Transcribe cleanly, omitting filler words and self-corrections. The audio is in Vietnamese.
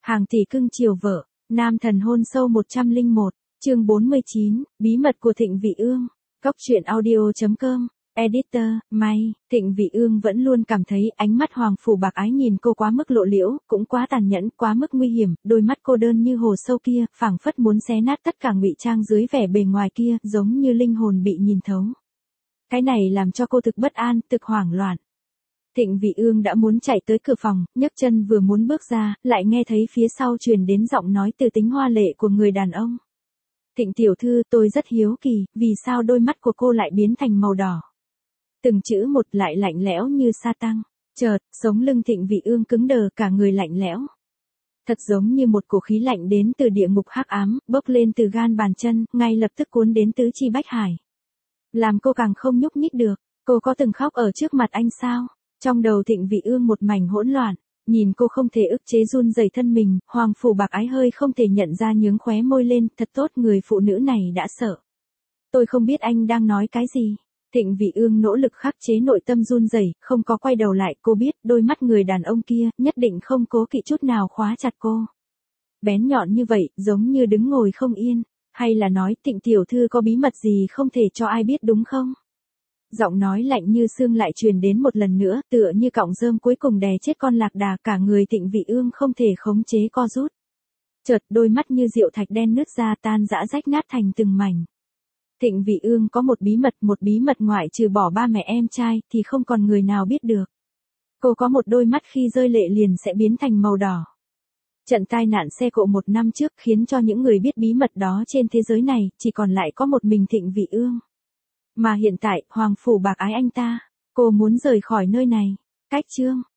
Hàng tỷ cưng chiều vợ, nam thần hôn sâu 101, chương 49, bí mật của Thịnh Vị Ương. Góc truyện audio.com, editor, May. Thịnh Vị Ương vẫn luôn cảm thấy ánh mắt Hoàng Phủ Bạc Ái nhìn cô quá mức lộ liễu, cũng quá tàn nhẫn, quá mức nguy hiểm, đôi mắt cô đơn như hồ sâu kia, phảng phất muốn xé nát tất cả ngụy trang dưới vẻ bề ngoài kia, giống như linh hồn bị nhìn thấu. Cái này làm cho cô thực bất an, thực hoảng loạn. Thịnh Vị Ương đã muốn chạy tới cửa phòng, nhấc chân vừa muốn bước ra, lại nghe thấy phía sau truyền đến giọng nói từ tính hoa lệ của người đàn ông. Thịnh tiểu thư, tôi rất hiếu kỳ, vì sao đôi mắt của cô lại biến thành màu đỏ? Từng chữ một lại lạnh lẽo như sa tăng. Chợt, sống lưng Thịnh Vị Ương cứng đờ, cả người lạnh lẽo. Thật giống như một cổ khí lạnh đến từ địa ngục hắc ám, bốc lên từ gan bàn chân, ngay lập tức cuốn đến tứ chi bách hải. Làm cô càng không nhúc nhích được. Cô có từng khóc ở trước mặt anh sao? Trong đầu Thịnh Vị Ương một mảnh hỗn loạn, nhìn cô không thể ức chế run rẩy thân mình, Hoàng Phủ Bạc Ái hơi không thể nhận ra nhướng khóe môi lên, thật tốt, người phụ nữ này đã sợ. Tôi không biết anh đang nói cái gì. Thịnh Vị Ương nỗ lực khắc chế nội tâm run rẩy, không có quay đầu lại, cô biết, đôi mắt người đàn ông kia, nhất định không cố kỵ chút nào khóa chặt cô. Bén nhọn như vậy, giống như đứng ngồi không yên, hay là nói, Thịnh tiểu thư có bí mật gì không thể cho ai biết đúng không? Giọng nói lạnh như xương lại truyền đến một lần nữa, tựa như cọng rơm cuối cùng đè chết con lạc đà, cả người Thịnh Vị Ương không thể khống chế co rút. Chợt đôi mắt như rượu thạch đen nứt ra, tan rã rách nát thành từng mảnh. Thịnh Vị Ương có một bí mật ngoại trừ bỏ ba mẹ em trai thì không còn người nào biết được. Cô có một đôi mắt khi rơi lệ liền sẽ biến thành màu đỏ. Trận tai nạn xe cộ 1 năm trước khiến cho những người biết bí mật đó trên thế giới này chỉ còn lại có một mình Thịnh Vị Ương. Mà hiện tại, Hoàng Phủ Bạc Ái anh ta, cô muốn rời khỏi nơi này. Cách chương